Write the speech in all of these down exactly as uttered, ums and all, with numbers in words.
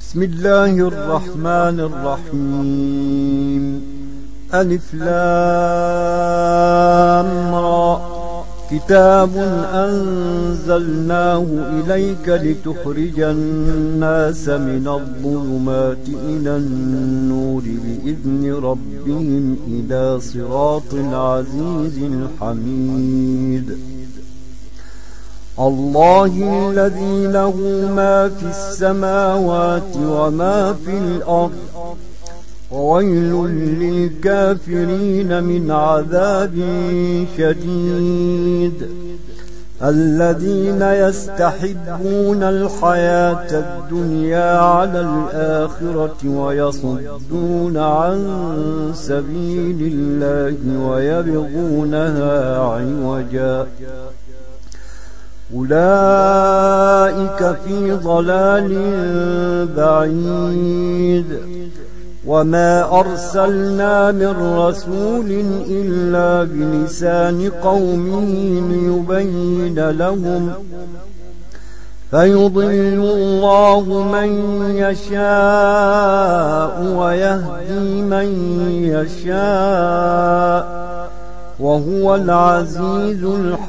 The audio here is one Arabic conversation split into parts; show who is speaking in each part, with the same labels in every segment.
Speaker 1: بسم الله الرحمن الرحيم. ألف لام را. كتاب أنزلناه إليك لتخرج الناس من الظلمات إلى النور بإذن ربهم إلى صراط العزيز الحميد. الله الذي له ما في السماوات وما في الأرض، وويل للكافرين من عذاب شديد. الذين يستحبون الحياة الدنيا على الآخرة ويصدون عن سبيل الله ويبغونها عوجا، أولئك في ضلال بعيد. وما أرسلنا من رسول إلا بلسان قومه ليبين لهم، فيضل الله من يشاء ويهدي من يشاء، وهو العزيز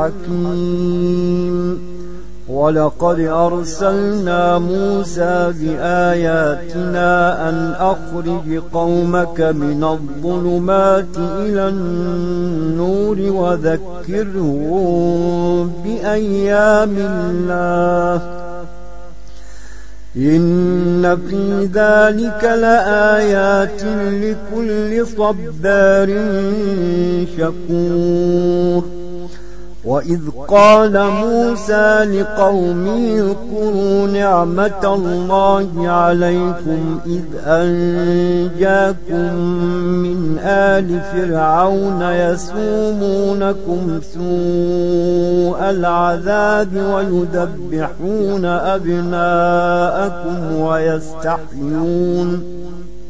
Speaker 1: الحكيم. ولقد أرسلنا موسى بآياتنا أن أخرج قومك من الظلمات إلى النور وذكرهم بأيام الله، إن في ذلك لآيات لكل صبار شكور. وإذ قال موسى لقومه اذكروا نعمة الله عليكم إذ أنجاكم من آل فرعون يسومونكم سوء العذاب ويذبحون أبناءكم ويستحيون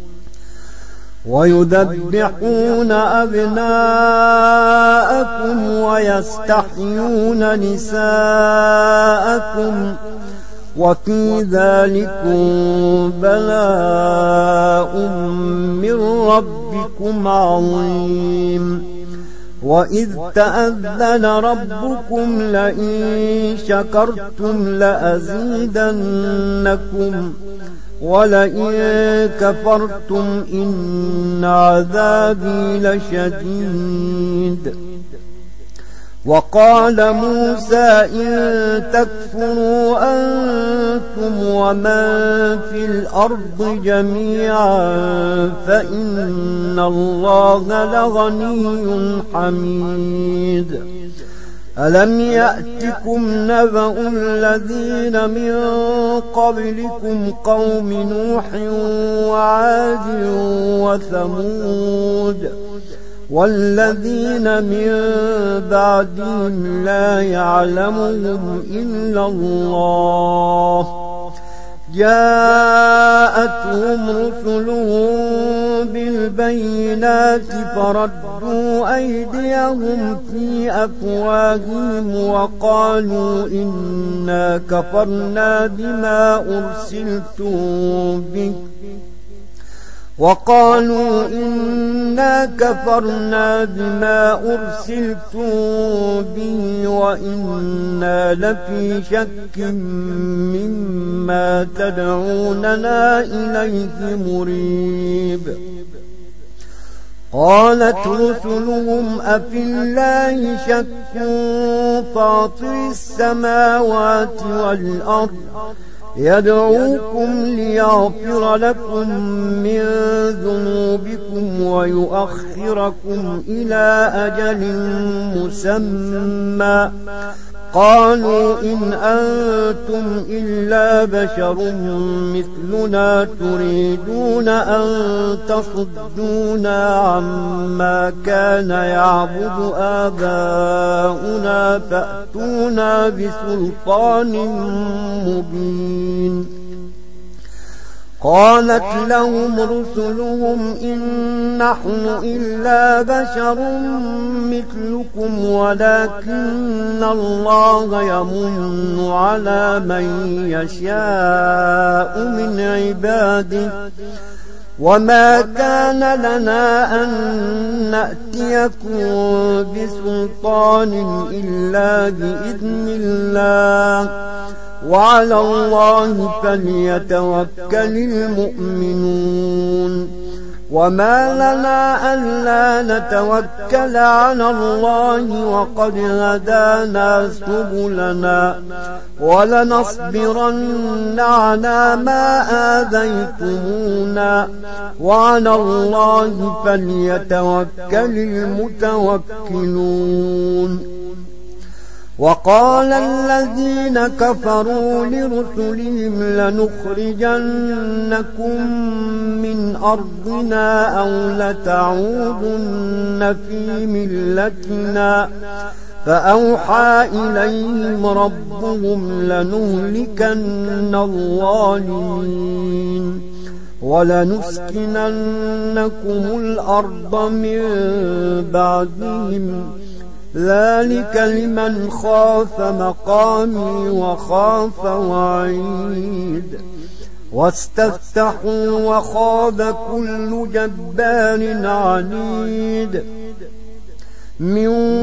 Speaker 1: ويذبحون أبناءكم ويستحيون نساءكم، وفي ذلكم بلاء من ربكم عظيم. وإذ تأذن ربكم لئن شكرتم لأزيدنكم ولئن كفرتم إن عذابي لشديد. وقال موسى إن تكفروا أنتم ومن في الأرض جميعا فإن الله لغني حميد. ألم يأتكم نبأ الذين من قبلكم قوم نوح وعاد وثمود والذين من بعدهم لا يعلمهم إلا الله، جاءتهم رسلهم بالبينات فردوا أيديهم في أفواههم وقالوا إنا كفرنا بما أرسلتم به وقالوا إنا كفرنا بما أرسلتم به وإنا لفي شك مما تدعوننا إليه مريب. قالت رسلهم أفي الله شك فاطر السماوات والأرض يدعوكم ليغفر لكم من ذنوبكم ويؤخركم إلى أجل مسمى، قالوا إن أنتم إلا بشر مثلنا تريدون أن تصدونا عما كان يعبد آباؤنا فأتونا بسلطان مبين. قالت لهم رسلهم إن نحن إلا بشر مثلكم ولكن الله يمن على من يشاء من عباده وما كان لنا أن نأتيكم بسلطان إلا بإذن الله وعلى الله فليتوكل المؤمنون وما لنا ألا نتوكل على الله وقد هدانا سبلنا ولنصبرن على ما آذيتمونا وعلى الله فليتوكل المتوكلون وقال الذين كفروا لرسلهم لنخرجنكم من أرضنا أو لتعودن في ملتنا فأوحى إليهم ربهم لنهلكن الظالمين ولنسكننكم الأرض من بعدهم ذلك لمن خاف مقامي وخاف وعيد واستفتحوا وخاب كل جبار عنيد من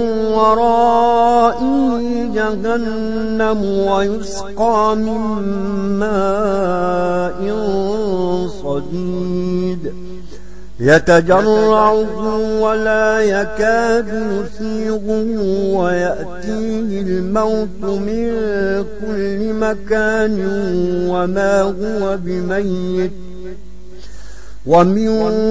Speaker 1: ورائه جهنم ويسقى من ماء صديد يتجرعه ولا يكاد يسيغه ويأتيه الموت من كل مكان وما هو بميت ومن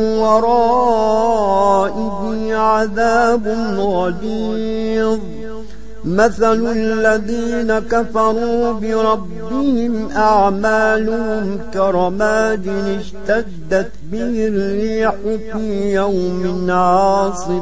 Speaker 1: ورائه عذاب غليظ مثل الذين كفروا بربهم أعمالهم كرماد اشتدت به الريح في يوم عاصف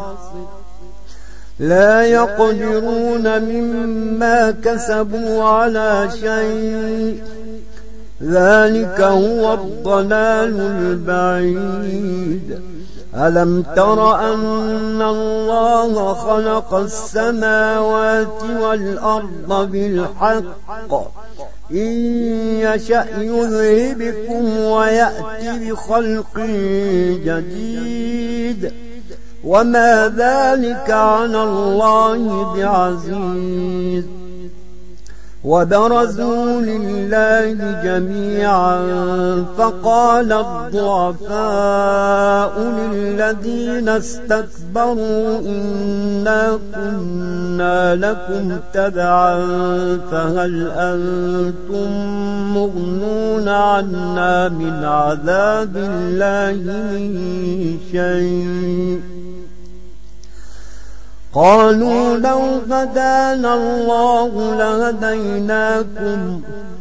Speaker 1: لا يقدرون مما كسبوا على شيء ذلك هو الضلال البعيد ألم تر أن الله خلق السماوات والأرض بالحق إن يشأ يذهبكم ويأتي بخلق جديد وما ذلك على الله بعزيز وبرزوا لله جميعا فقال الضعفاء للذين استكبروا إنا كنا لكم تبعا فهل أنتم مغنون عنا من عذاب الله من شيء قالوا لو هدانا الله لهديناكم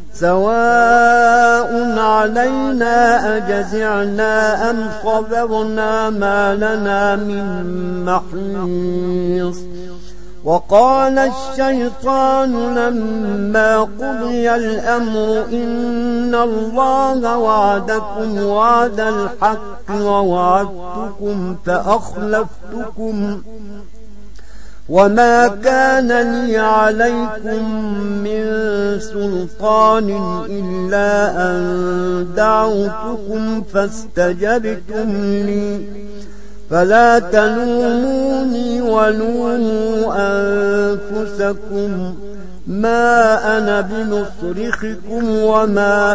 Speaker 1: سواء علينا أجزعنا أم صبرنا ما لنا من محيص وقال الشيطان لما قضي الأمر إن الله وعدكم وعد الحق ووعدتكم فأخلفتكم وما كان لي عليكم من سلطان إلا أن دعوتكم فاستجبتم لي فلا تلوموني ولوموا أنفسكم ما أنا بمصرخكم وما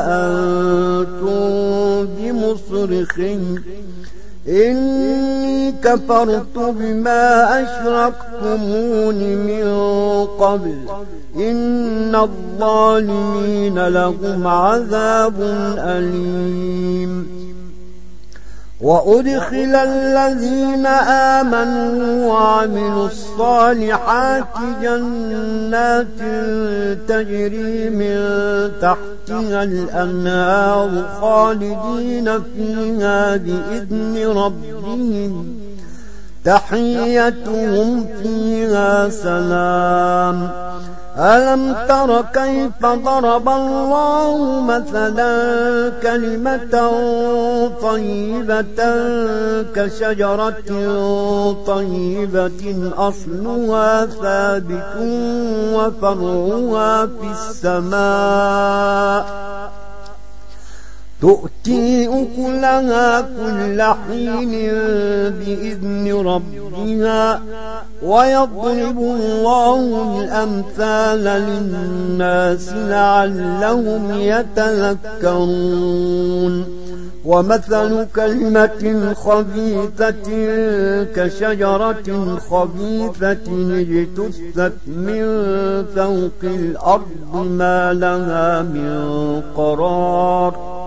Speaker 1: أنتم بمصرخي إني كفرت بما أشركتمون من قبل إن الظالمين لهم عذاب أليم وأدخل الذين آمنوا وعملوا الصالحات جنات تجري من تحتها الأنهار خالدين فيها بإذن ربهم تحيتهم فيها سلام ألم تر كيف ضرب الله مثلا كلمة طيبة كشجرة طيبة أصلها ثابت وفرعها في السماء تؤتي أكلها كل حين بإذن ربها ويضرب الله الأمثال للناس لعلهم يتذكرون ومثل كلمة خبيثة كشجرة خبيثة اجتثت من فوق الأرض ما لها من قرار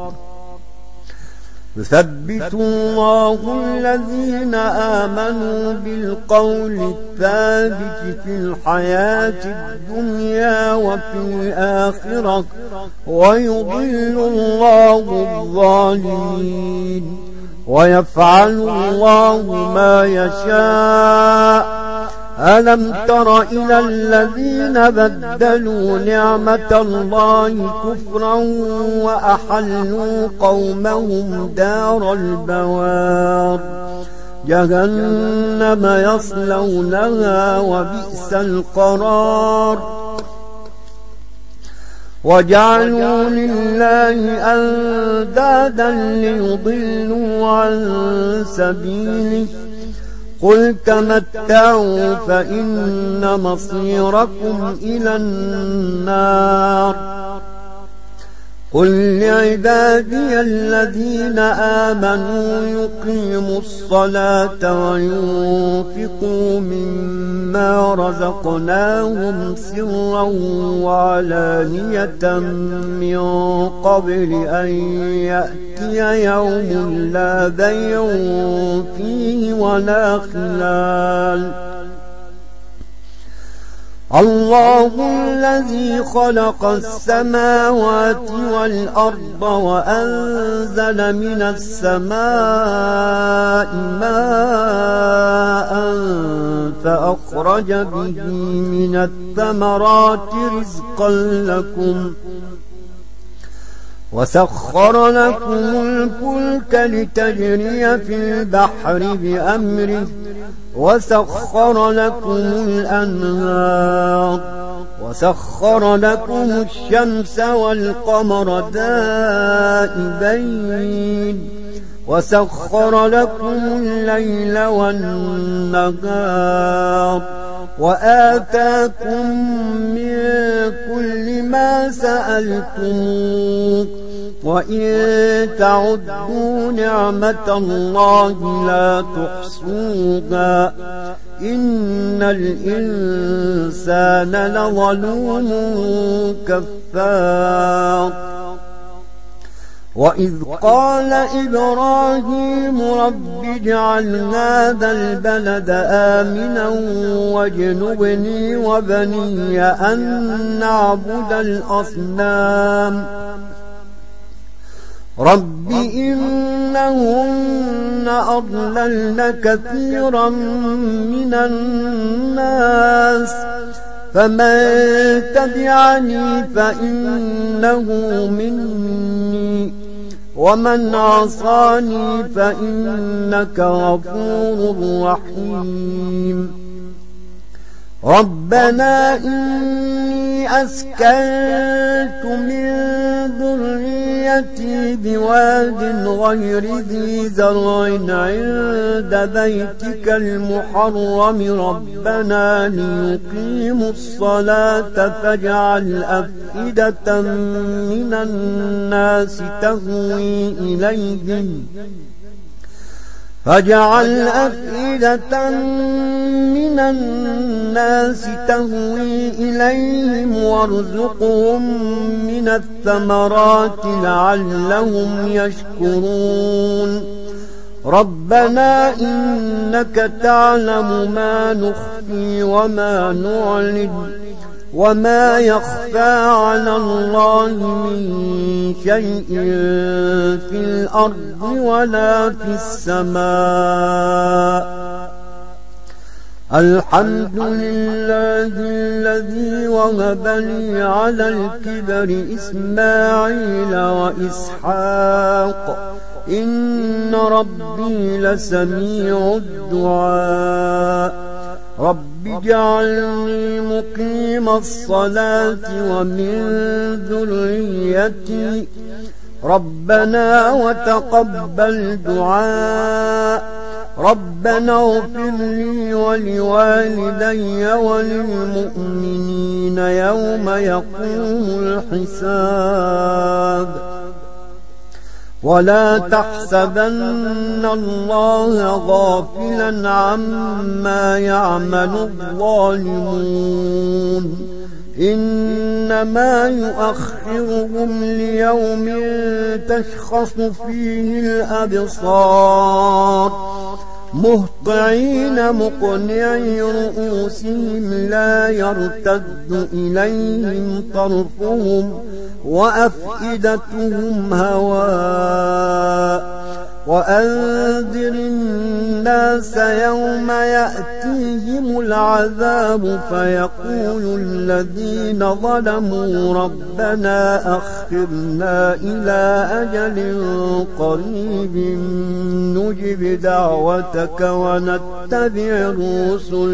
Speaker 1: يثبت الله الذين آمنوا بالقول الثابت في الحياة الدنيا وفي الآخرة ويضل الله الظالمين ويفعل الله ما يشاء ألم تر إلى الذين بدلوا نعمة الله كفرا وأحلوا قومهم دار البوار جهنم يصلونها وبئس القرار وجعلوا لله أندادا ليضلوا عن سبيله قل تمتعوا فإن مصيركم إلى النار قل لعبادي الذين آمنوا يقيموا الصلاة وينفقوا مما رزقناهم سرا وعلانية من قبل أن يأتي يوم لا بيع فيه ولا خلال الله الذي خلق السماوات والأرض وأنزل من السماء ماء فأخرج به من الثمرات رزقا لكم وسخر لكم الفلك لتجري في البحر بأمره وسخر لكم الأنهار وسخر لكم الشمس والقمر دائبين وسخر لكم الليل والنهار وآتاكم من كل ما سألتموه وإن تعدوا نعمة الله لا تحصوها إن الإنسان لظلوم كفار وإذ قال إبراهيم رب اجعل هذا البلد آمنا واجنبني وبني أن نعبد الأصنام رب إنهن أضللن كثيرا من الناس فمن تبعني فإنه مني ومن عصاني فإنك غفور رحيم ربنا إني أسكنت من ذريتي بواد غير ذي زرع عند بيتك المحرم ربنا ليقيموا الصلاة فاجعل أفئدة من الناس تهوي إليهم فاجعل أفئدة من الناس تهوي إليهم وارزقهم من الثمرات لعلهم يشكرون ربنا إنك تعلم ما نخفي وما نعلن وما يخفى على الله من شيء في الأرض ولا في السماء الحمد لله الذي وهب لي على الكبر إسماعيل وإسحاق إن ربي لسميع الدعاء رب اجعلني مقيم الصلاة ومن ذريتي ربنا وتقبل دعاء ربنا اغفر لي ولوالدي وللمؤمنين يوم يقوم الحساب ولا تحسبن الله غافلا عما يعمل الظالمون إنما يؤخرهم ليوم تشخص فيه الأبصار مهطعين مقنعي رؤوسهم لا يرتد إليهم طرفهم وأفئدتهم هواء وأنذر الناس يوم يأتيهم العذاب فيقول الذين ظلموا ربنا أخرنا إلى أجل قريب نجب دعوتك ونتبع الرسل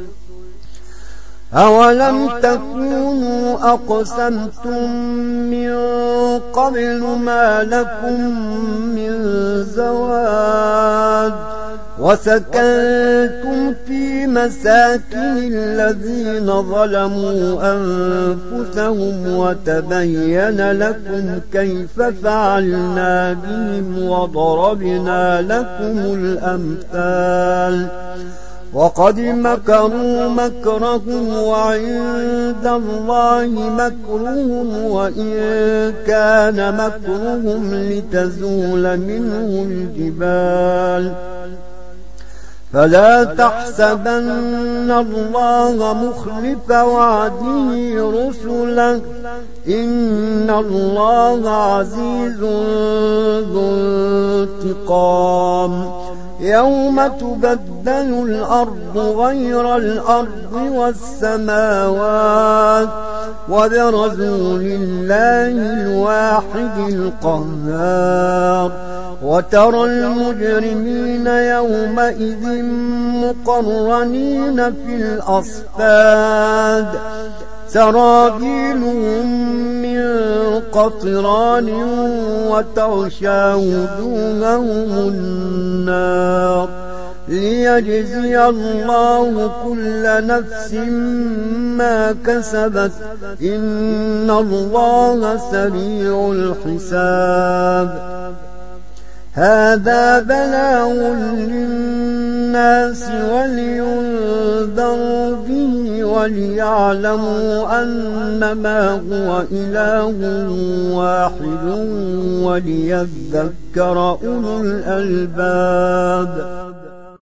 Speaker 1: أولم تكونوا أقسمتم من قبل ما لكم من زوال وسكنتم في مساكن الذين ظلموا أنفسهم وتبين لكم كيف فعلنا بهم وضربنا لكم الأمثال وقد مكروا مكرهم وعند الله مكرهم وإن كان مكرهم لتزول منه الجبال فلا تحسبن الله مخلف وعده رسله إن الله عزيز ذو انتقام يوم تبدل الأرض غير الأرض والسماوات وبرزوا لله الواحد القهار وترى المجرمين يومئذ مقرنين في الأصفاد سرابيلهم من قطران وتغشى وجوههم النار ليجزي الله كل نفس ما كسبت إن الله سريع الحساب هذا بلاغ للناس ولينذروا به وليعلموا أنما هو إله واحد وليذكر أولو الألباب.